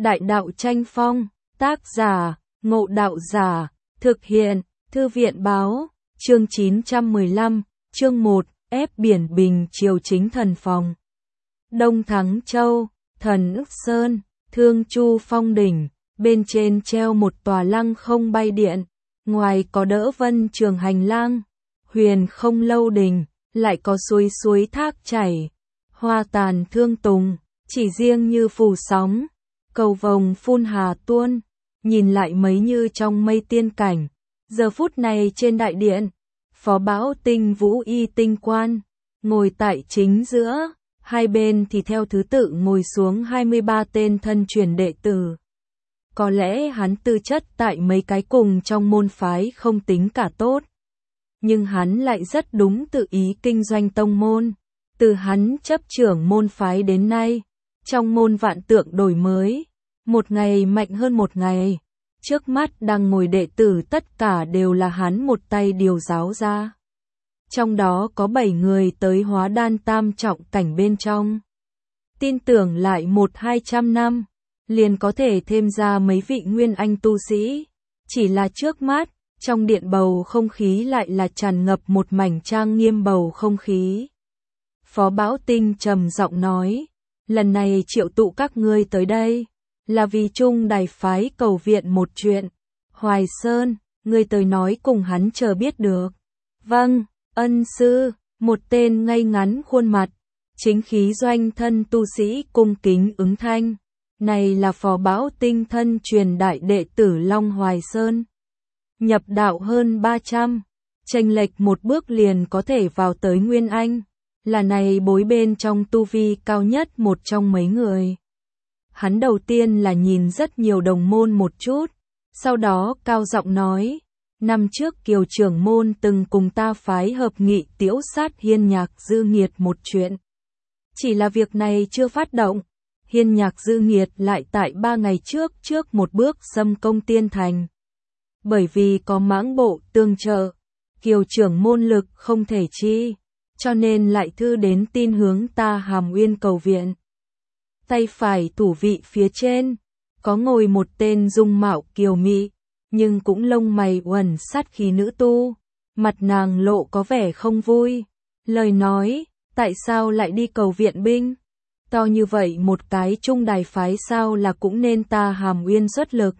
Đại đạo tranh phong, tác giả, Ngộ Đạo Giả, thực hiện, Thư viện báo, chương 915, chương 1, ép biển Bình Triều chính thần phòng. Đông Thắng Châu, Thần Ức Sơn, Thương Chu Phong đỉnh, bên trên treo một tòa lăng không bay điện, ngoài có đỡ vân trường hành lang, huyền không lâu đình, lại có suối thác chảy, hoa tàn thương tùng, chỉ riêng như phù sóng, cầu vồng phun hà tuôn, nhìn lại mấy như trong mây tiên cảnh. Giờ phút này trên đại điện, Phó Bão Tinh Vũ y tinh quan, ngồi tại chính giữa, hai bên thì theo thứ tự ngồi xuống 23 tên thân truyền đệ tử. Có lẽ hắn tư chất tại mấy cái cùng trong môn phái không tính cả tốt, nhưng hắn lại rất đúng tự ý kinh doanh tông môn. Từ hắn chấp trưởng môn phái đến nay, trong môn vạn tượng đổi mới, một ngày mạnh hơn một ngày. Trước mắt đang ngồi đệ tử tất cả đều là hắn một tay điều giáo ra. Trong đó có 7 người tới hóa đan tam trọng cảnh bên trong. Tin tưởng lại 100-200 năm, liền có thể thêm ra mấy vị nguyên anh tu sĩ. Chỉ là trước mắt, trong điện bầu không khí lại là tràn ngập một mảnh trang nghiêm bầu không khí. Phó Bão Tinh trầm giọng nói, lần này triệu tụ các ngươi tới đây, là vì Trung Đài phái cầu viện một chuyện. Hoài Sơn, ngươi tới nói cùng hắn chờ biết được. Vâng, ân sư, một tên ngây ngắn khuôn mặt, chính khí doanh thân tu sĩ cung kính ứng thanh. Này là Phó Bão Tinh thân truyền đại đệ tử Long Hoài Sơn. Nhập đạo hơn 300, chênh lệch một bước liền có thể vào tới Nguyên Anh, là này bối bên trong tu vi cao nhất một trong mấy người. Hắn đầu tiên là nhìn rất nhiều đồng môn một chút, sau đó cao giọng nói, năm trước Kiều trưởng môn từng cùng ta phái hợp nghị tiễu sát Hiên Nhạc Dư Nghiệt một chuyện. Chỉ là việc này chưa phát động, Hiên Nhạc Dư Nghiệt lại tại 3 ngày trước một bước xâm công tiên thành. Bởi vì có mãng bộ tương trợ, Kiều trưởng môn lực không thể chi, cho nên lại thư đến tin hướng ta Hàm Uyên cầu viện. Tay phải thủ vị phía trên, có ngồi một tên dung mạo kiều mị, nhưng cũng lông mày uẩn sát khí nữ tu, mặt nàng lộ có vẻ không vui. Lời nói, tại sao lại đi cầu viện binh? To như vậy một cái Trung Đài phái sao là cũng nên ta Hàm Uyên xuất lực.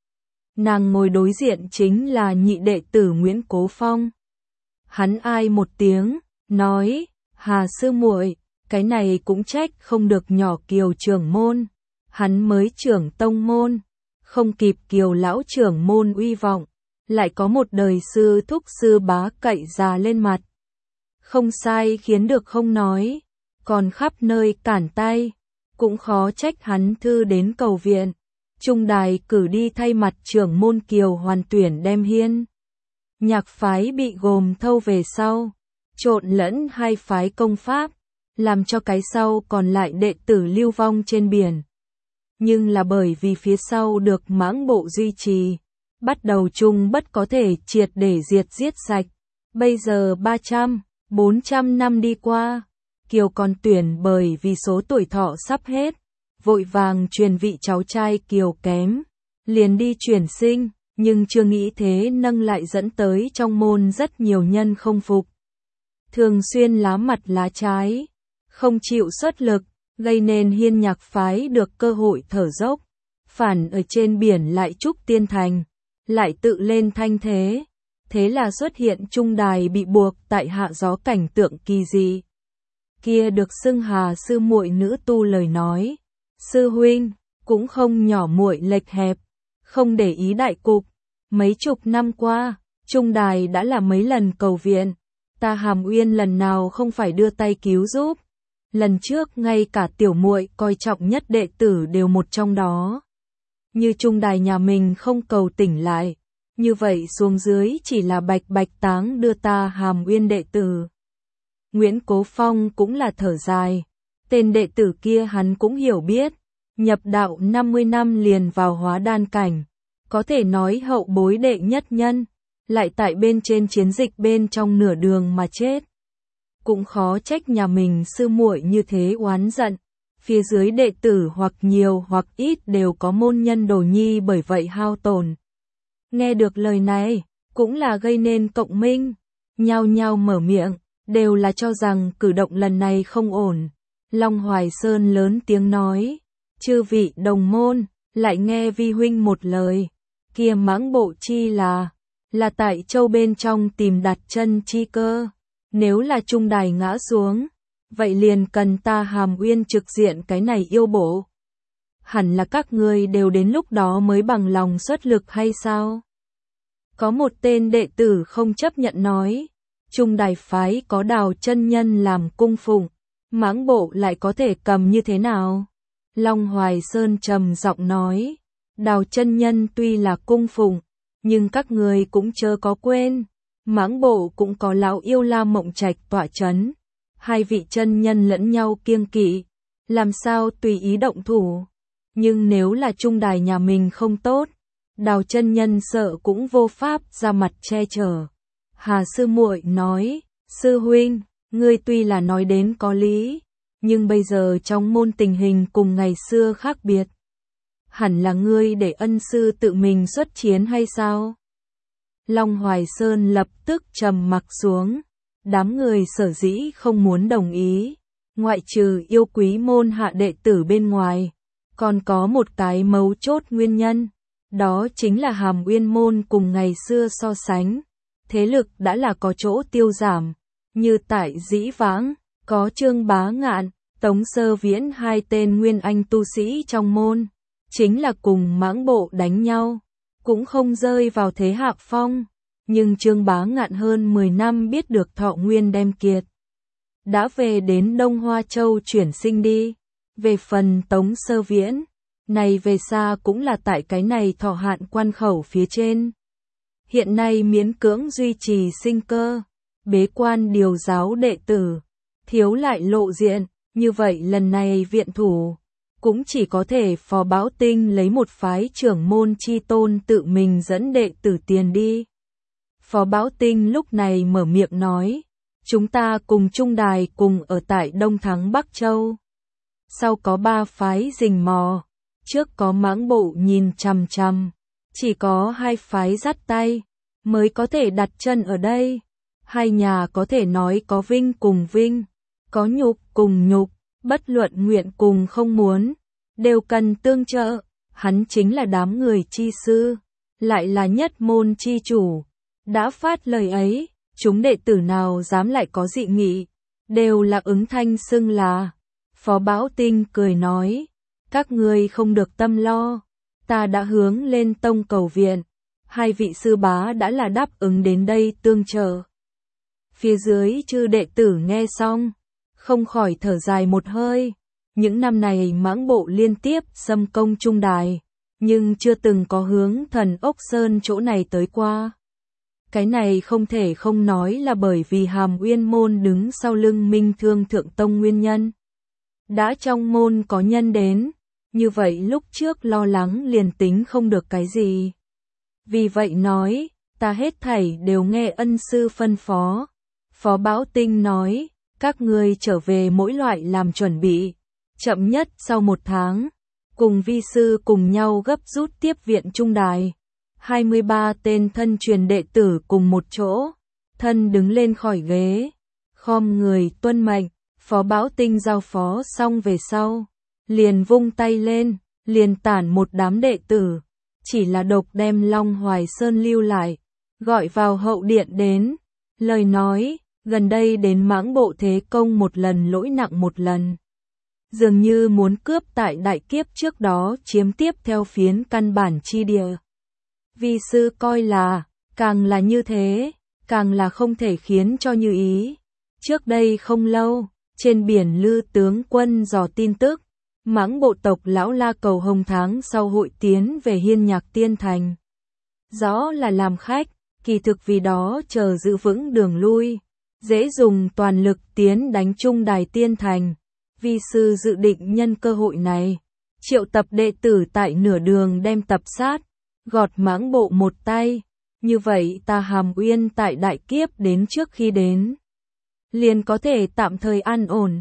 Nàng ngồi đối diện chính là nhị đệ tử Nguyễn Cố Phong. Hắn ai một tiếng, nói, Hà sư muội, cái này cũng trách không được nhỏ Kiều trưởng môn, hắn mới trưởng tông môn, không kịp Kiều lão trưởng môn uy vọng, lại có một đời sư thúc sư bá cậy già lên mặt. Không sai khiến được không nói, còn khắp nơi cản tay, cũng khó trách hắn thư đến cầu viện. Trung Đài cử đi thay mặt trưởng môn Kiều hoàn tuyển đem Hiên Nhạc phái bị gồm thâu về sau, trộn lẫn hai phái công pháp, làm cho cái sau còn lại đệ tử lưu vong trên biển. Nhưng là bởi vì phía sau được mãng bộ duy trì, bắt đầu Trung Bất có thể triệt để giết sạch. Bây giờ 300-400 năm đi qua, Kiều còn tuyển bởi vì số tuổi thọ sắp hết, vội vàng truyền vị cháu trai Kiều kém, liền đi chuyển sinh, nhưng chưa nghĩ thế nâng lại dẫn tới trong môn rất nhiều nhân không phục. Thường xuyên lá mặt lá trái, không chịu xuất lực, gây nên Hiên Nhạc phái được cơ hội thở dốc, phản ở trên biển lại trúc tiên thành, lại tự lên thanh thế. Thế là xuất hiện Trung Đài bị buộc tại hạ gió cảnh tượng kỳ dị. Kia được xưng Hà sư muội nữ tu lời nói, sư huynh cũng không nhỏ muội lệch hẹp, không để ý đại cục. Mấy chục năm qua, Trung Đài đã là mấy lần cầu viện, ta Hàm Uyên lần nào không phải đưa tay cứu giúp. Lần trước ngay cả tiểu muội coi trọng nhất đệ tử đều một trong đó. Như Trung Đài nhà mình không cầu tỉnh lại, như vậy xuống dưới chỉ là bạch táng đưa ta Hàm Uyên đệ tử. Nguyễn Cố Phong cũng là thở dài, tên đệ tử kia hắn cũng hiểu biết, nhập đạo 50 năm liền vào hóa đan cảnh, có thể nói hậu bối đệ nhất nhân, lại tại bên trên chiến dịch bên trong nửa đường mà chết. Cũng khó trách nhà mình sư muội như thế oán giận, phía dưới đệ tử hoặc nhiều hoặc ít đều có môn nhân đồ nhi bởi vậy hao tổn. Nghe được lời này, cũng là gây nên cộng minh, nhao nhao mở miệng, đều là cho rằng cử động lần này không ổn. Long Hoài Sơn lớn tiếng nói, chư vị đồng môn, lại nghe vi huynh một lời, kia Mãng Bộ chi là tại châu bên trong tìm đặt chân chi cơ, nếu là trung đài ngã xuống, vậy liền cần ta Hàm Uyên trực diện cái này yêu bộ. Hẳn là các ngươi đều đến lúc đó mới bằng lòng xuất lực hay sao? Có một tên đệ tử không chấp nhận nói, trung đài phái có Đào chân nhân làm cung phụng, Mãng Bộ lại có thể cầm như thế nào? Long Hoài Sơn trầm giọng nói, Đào chân nhân tuy là cung phụng, nhưng các người cũng chớ có quên, Mãng Bộ cũng có lão yêu La Mộng Trạch tọa chấn, hai vị chân nhân lẫn nhau kiêng kỵ, làm sao tùy ý động thủ. Nhưng nếu là trung đài nhà mình không tốt, Đào chân nhân sợ cũng vô pháp ra mặt che chở. Hà sư muội nói, sư huynh, ngươi tuy là nói đến có lý, nhưng bây giờ trong môn tình hình cùng ngày xưa khác biệt. Hẳn là ngươi để ân sư tự mình xuất chiến hay sao? Long Hoài Sơn lập tức trầm mặc xuống, đám người sở dĩ không muốn đồng ý, ngoại trừ yêu quý môn hạ đệ tử bên ngoài, còn có một cái mấu chốt nguyên nhân, đó chính là Hàm Uyên môn cùng ngày xưa so sánh, thế lực đã là có chỗ tiêu giảm, như tại dĩ vãng, có Trương Bá Ngạn, Tống Sơ Viễn hai tên nguyên anh tu sĩ trong môn, chính là cùng Mãng Bộ đánh nhau, cũng không rơi vào thế hạ phong, nhưng Trương Bá Ngạn hơn 10 năm biết được thọ nguyên đem kiệt, đã về đến Đông Hoa Châu chuyển sinh đi. Về phần Tống Sơ Viễn, này về xa cũng là tại cái này thọ hạn quan khẩu phía trên. Hiện nay miễn cưỡng duy trì sinh cơ, bế quan điều giáo đệ tử, thiếu lại lộ diện, như vậy lần này viện thủ, cũng chỉ có thể Phó Báo Tinh lấy một phái trưởng môn chi tôn tự mình dẫn đệ tử tiền đi. Phó Báo Tinh lúc này mở miệng nói, chúng ta cùng trung đài cùng ở tại Đông Thắng Bắc Châu. Sau có 3 phái rình mò, trước có Mãng Bộ nhìn chằm chằm, chỉ có 2 phái dắt tay, mới có thể đặt chân ở đây. Hai nhà có thể nói có vinh cùng vinh, có nhục cùng nhục, bất luận nguyện cùng không muốn, đều cần tương trợ, hắn chính là đám người chi sư, lại là nhất môn chi chủ. Đã phát lời ấy, chúng đệ tử nào dám lại có dị nghị, đều là ứng thanh xưng là. Phó Báo Tinh cười nói, các ngươi không được tâm lo, ta đã hướng lên tông cầu viện, hai vị sư bá đã là đáp ứng đến đây tương trợ. Phía dưới chư đệ tử nghe xong, không khỏi thở dài một hơi, những năm này Mãng Bộ liên tiếp xâm công trung đài, nhưng chưa từng có hướng Thần Ốc Sơn chỗ này tới qua. Cái này không thể không nói là bởi vì Hàm Uyên môn đứng sau lưng Minh Thương Thượng Tông nguyên nhân. Đã trong môn có nhân đến, như vậy lúc trước lo lắng liền tính không được cái gì. Vì vậy nói, ta hết thảy đều nghe ân sư phân phó. Phó Báo Tinh nói, các ngươi trở về mỗi loại làm chuẩn bị, chậm nhất sau 1 tháng, cùng vi sư cùng nhau gấp rút tiếp viện trung đài. 23 tên thân truyền đệ tử cùng một chỗ, thân đứng lên khỏi ghế, khom người tuân mệnh. Phó Báo Tinh giao phó xong về sau, liền vung tay lên, liền tản một đám đệ tử, chỉ là độc đem Long Hoài Sơn lưu lại, gọi vào hậu điện đến, lời nói, gần đây đến Mãng Bộ thế công một lần lỗi nặng một lần. Dường như muốn cướp tại đại kiếp trước đó chiếm tiếp theo phiến căn bản chi địa. Vi sư coi là, càng là như thế, càng là không thể khiến cho như ý. Trước đây không lâu, trên biển Lư tướng quân dò tin tức, Mãng Bộ tộc lão La cầu hồng tháng sau hội tiến về Hiên Nhạc Tiên Thành. Rõ là làm khách, kỳ thực vì đó chờ giữ vững đường lui, dễ dùng toàn lực tiến đánh trung đài Tiên Thành. Vi sư dự định nhân cơ hội này, triệu tập đệ tử tại nửa đường đem tập sát, gọt Mãng Bộ một tay, như vậy ta Hàm Uyên tại đại kiếp đến trước khi đến, liền có thể tạm thời an ổn.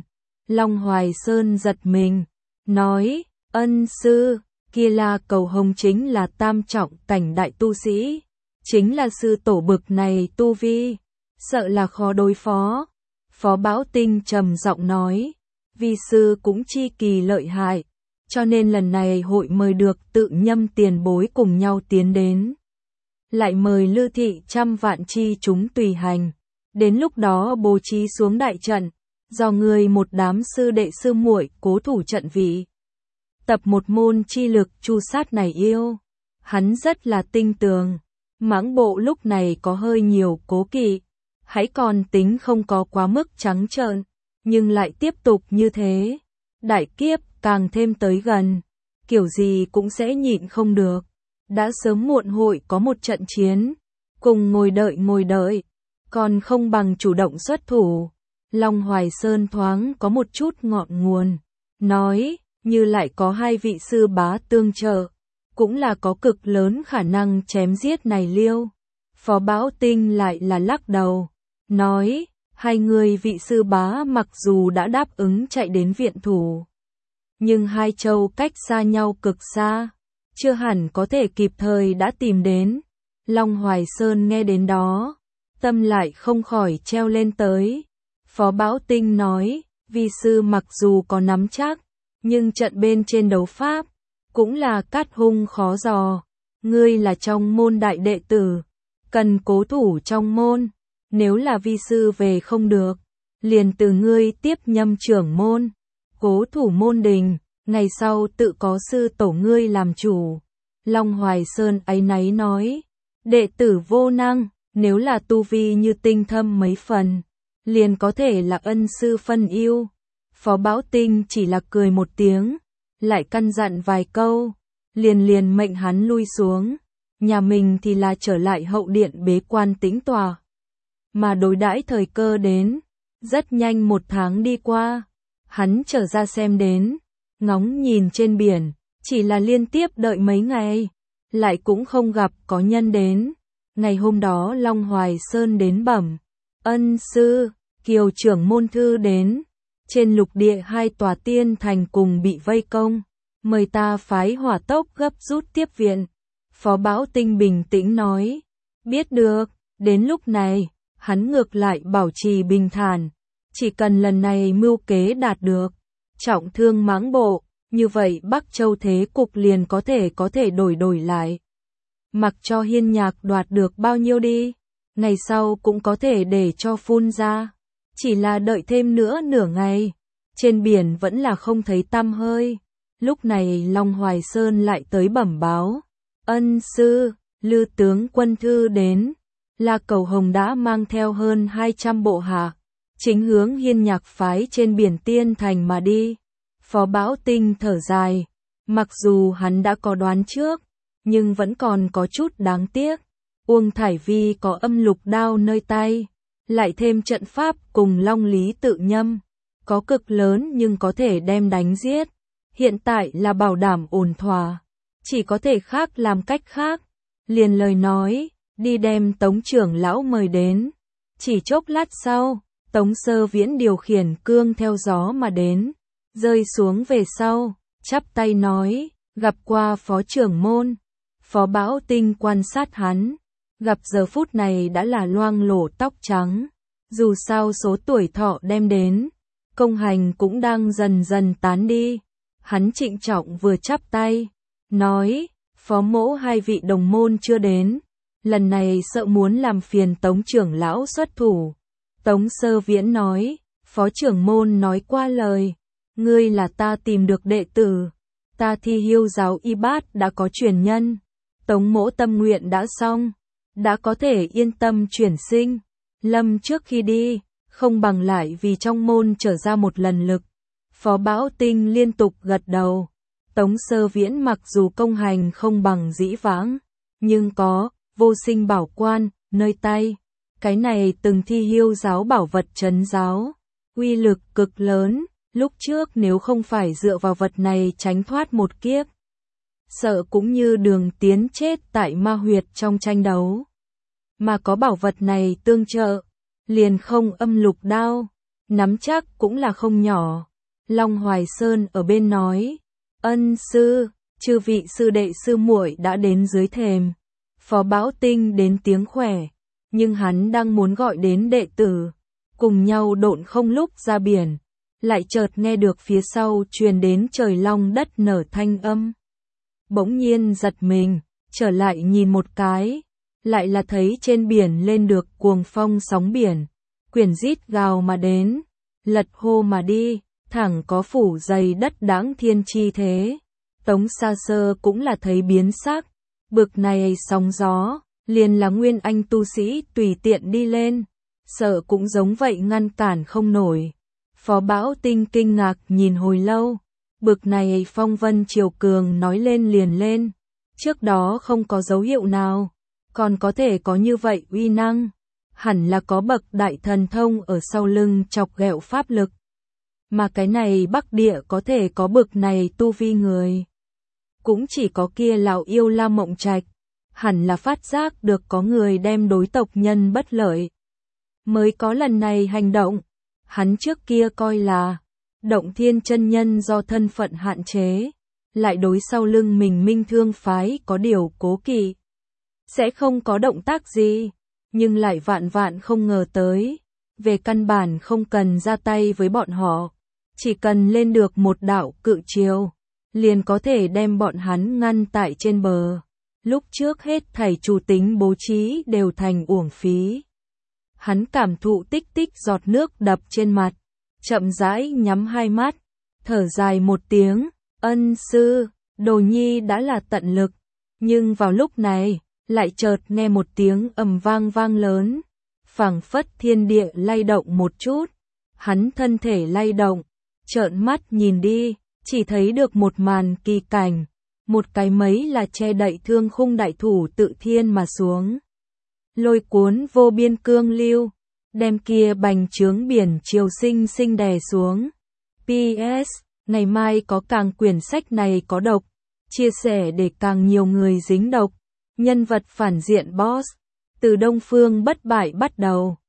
Long Hoài Sơn giật mình, nói, ân sư, kia La Cầu Hồng chính là tam trọng cảnh đại tu sĩ, chính là sư tổ bực này tu vi, sợ là khó đối phó. Phó Bảo Tinh trầm giọng nói, vi sư cũng chi kỳ lợi hại, cho nên lần này hội mời được Tự Nhâm tiền bối cùng nhau tiến đến. Lại mời Lư thị trăm vạn chi chúng tùy hành, đến lúc đó bố trí xuống đại trận, do người một đám sư đệ sư muội cố thủ trận vị. Tập một môn chi lực chu sát này yêu. Hắn rất là tinh tường. Mãng bộ lúc này có hơi nhiều cố kỵ. Hãy còn tính không có quá mức trắng trợn, nhưng lại tiếp tục như thế. Đại kiếp càng thêm tới gần, kiểu gì cũng sẽ nhịn không được. Đã sớm muộn hội có một trận chiến, cùng ngồi đợi, còn không bằng chủ động xuất thủ. Long Hoài Sơn thoáng có một chút ngọn nguồn, nói, như lại có hai vị sư bá tương trợ, cũng là có cực lớn khả năng chém giết này liêu. Phó Bảo Tinh lại là lắc đầu, nói, hai người vị sư bá mặc dù đã đáp ứng chạy đến viện thủ, nhưng hai châu cách xa nhau cực xa, chưa hẳn có thể kịp thời đã tìm đến. Long Hoài Sơn nghe đến đó, tâm lại không khỏi treo lên tới. Phó Bảo Tinh nói, vi sư mặc dù có nắm chắc, nhưng trận bên trên đấu pháp, cũng là cát hung khó dò. Ngươi là trong môn đại đệ tử, cần cố thủ trong môn, nếu là vi sư về không được, liền từ ngươi tiếp nhâm trưởng môn, cố thủ môn đình, ngày sau tự có sư tổ ngươi làm chủ. Long Hoài Sơn áy náy nói, đệ tử vô năng, nếu là tu vi như tinh thâm mấy phần, liền có thể là ân sư phân ưu. Phó Bảo Tinh chỉ là cười một tiếng, lại căn dặn vài câu, liền mệnh hắn lui xuống, nhà mình thì là trở lại hậu điện bế quan tĩnh tọa. Mà đối đãi thời cơ đến, rất nhanh một tháng đi qua, hắn trở ra xem đến, ngóng nhìn trên biển, chỉ là liên tiếp đợi mấy ngày, lại cũng không gặp có nhân đến. Ngày hôm đó Long Hoài Sơn đến bẩm, ân sư, Kiều trưởng môn thư đến, trên lục địa hai tòa tiên thành cùng bị vây công, mời ta phái hỏa tốc gấp rút tiếp viện. Phó Bảo Tinh bình tĩnh nói, biết được. Đến lúc này, hắn ngược lại bảo trì bình thản, chỉ cần lần này mưu kế đạt được, trọng thương mãng bộ, như vậy Bắc Châu thế cục liền có thể đổi lại. Mặc cho Hiên Nhạc đoạt được bao nhiêu đi, ngày sau cũng có thể để cho phun ra. Chỉ là đợi thêm nữa nửa ngày, trên biển vẫn là không thấy tăm hơi. Lúc này Long Hoài Sơn lại tới bẩm báo, ân sư, Lư tướng quân thư đến, La Cầu Hồng đã mang theo hơn 200 bộ hạ, chính hướng Hiên Nhạc phái trên biển Tiên Thành mà đi. Phó Bảo Tinh thở dài, mặc dù hắn đã có đoán trước, nhưng vẫn còn có chút đáng tiếc. Uông Thải Vi có âm lục đao nơi tay, lại thêm trận pháp cùng Long Lý Tự Nhâm, có cực lớn nhưng có thể đem đánh giết. Hiện tại là bảo đảm ổn thỏa, chỉ có thể khác làm cách khác. Liền lời nói, đi đem Tống trưởng lão mời đến. Chỉ chốc lát sau, Tống Sơ Viễn điều khiển cương theo gió mà đến, rơi xuống về sau, chắp tay nói, gặp qua phó trưởng môn. Phó Bảo Tinh quan sát hắn, gặp giờ phút này đã là loang lổ tóc trắng, dù sao số tuổi thọ đem đến, công hành cũng đang dần dần tán đi. Hắn trịnh trọng vừa chắp tay, nói, phó mỗ hai vị đồng môn chưa đến, lần này sợ muốn làm phiền Tống trưởng lão xuất thủ. Tống Sơ Viễn nói, phó trưởng môn nói qua lời, ngươi là ta tìm được đệ tử, ta thi Hiêu giáo y bát đã có truyền nhân, Tống mỗ tâm nguyện đã xong, đã có thể yên tâm chuyển sinh. Lâm trước khi đi, không bằng lại vì trong môn trở ra một lần lực. Phó Bảo Tinh liên tục gật đầu. Tống Sơ Viễn mặc dù công hành không bằng dĩ vãng, nhưng có vô sinh bảo quan nơi tay. Cái này từng thi Hiêu giáo bảo vật trấn giáo, uy lực cực lớn. Lúc trước nếu không phải dựa vào vật này tránh thoát một kiếp, sợ cũng như Đường Tiến chết tại ma huyệt trong tranh đấu. Mà có bảo vật này tương trợ, liền không âm lục đao, nắm chắc cũng là không nhỏ. Long Hoài Sơn ở bên nói, ân sư, chư vị sư đệ sư muội đã đến dưới thềm. Phó Bảo Tinh đến tiếng khỏe, nhưng hắn đang muốn gọi đến đệ tử, cùng nhau độn không lúc ra biển, lại chợt nghe được phía sau truyền đến trời long đất nở thanh âm. Bỗng nhiên giật mình, trở lại nhìn một cái, lại là thấy trên biển lên được cuồng phong sóng biển, quyển rít gào mà đến, lật hô mà đi, thẳng có phủ dày đất đãng thiên chi thế. Tống Sa Sơ cũng là thấy biến sắc, bực này sóng gió, liền là nguyên anh tu sĩ tùy tiện đi lên, sợ cũng giống vậy ngăn cản không nổi. Phó Bảo Tinh kinh ngạc nhìn hồi lâu, bực này phong vân triều cường nói lên liền lên, trước đó không có dấu hiệu nào, còn có thể có như vậy uy năng, hẳn là có bậc đại thần thông ở sau lưng chọc ghẹo pháp lực. Mà cái này Bắc Địa có thể có bực này tu vi người, cũng chỉ có kia lão yêu La Mộng Trạch, hẳn là phát giác được có người đem đối tộc nhân bất lợi, mới có lần này hành động. Hắn trước kia coi là Động Thiên chân nhân do thân phận hạn chế, lại đối sau lưng mình Minh Thương phái có điều cố kỵ, sẽ không có động tác gì, nhưng lại vạn vạn không ngờ tới, về căn bản không cần ra tay với bọn họ, chỉ cần lên được một đạo cự chiều, liền có thể đem bọn hắn ngăn tại trên bờ. Lúc trước hết thảy chủ tính bố trí đều thành uổng phí. Hắn cảm thụ tích tích giọt nước đập trên mặt, chậm rãi nhắm hai mắt, thở dài một tiếng, ân sư, đồ nhi đã là tận lực, nhưng vào lúc này, lại chợt nghe một tiếng ầm vang vang lớn, phảng phất thiên địa lay động một chút, hắn thân thể lay động, trợn mắt nhìn đi, chỉ thấy được một màn kỳ cảnh, một cái mấy là che đậy thương khung đại thủ tự thiên mà xuống. Lôi cuốn vô biên cương lưu, đem kia bành trướng biển triều sinh sinh đè xuống. PS, ngày mai có càng quyển sách này có độc, chia sẻ để càng nhiều người dính độc. Nhân vật phản diện boss, từ Đông Phương bất bại bắt đầu.